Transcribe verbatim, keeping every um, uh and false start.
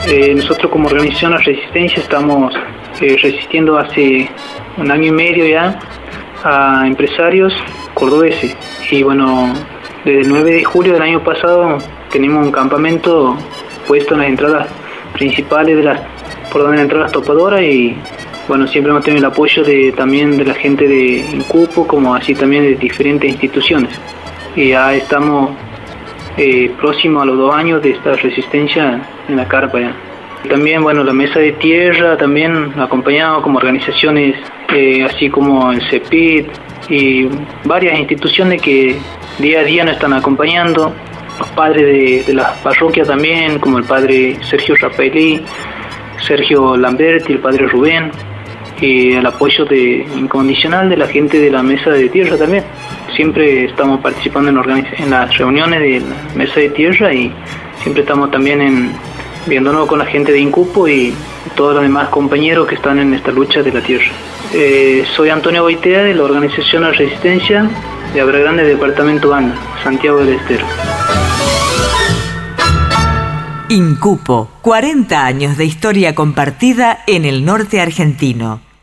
Eh, nosotros como organización La Resistencia estamos eh, resistiendo hace un año y medio ya a empresarios cordobeses. Y bueno, desde el nueve de julio del año pasado tenemos un campamento puesto en las entradas principales de las, por donde entran las topadoras, y bueno, siempre hemos tenido el apoyo de, también de la gente de Incupo, como así también de diferentes instituciones. Y ya estamos eh, próximos a los dos años de esta resistencia en la carpa ya. También, bueno, la Mesa de Tierra también acompañado como organizaciones, eh, así como el C E P I T y varias instituciones que día a día nos están acompañando. Los padres de, de las parroquias también, como el padre Sergio Rapelli, Sergio Lamberti, el padre Rubén, y el apoyo de, incondicional de la gente de la Mesa de Tierra también. Siempre estamos participando en, organiz- en las reuniones de la Mesa de Tierra, y siempre estamos también en, viéndonos con la gente de Incupo y todos los demás compañeros que están en esta lucha de la tierra. Eh, soy Antonio Boitea, de la organización La Resistencia de Abra Grande, departamento Banda, Santiago del Estero. Incupo, cuarenta años de historia compartida en el norte argentino.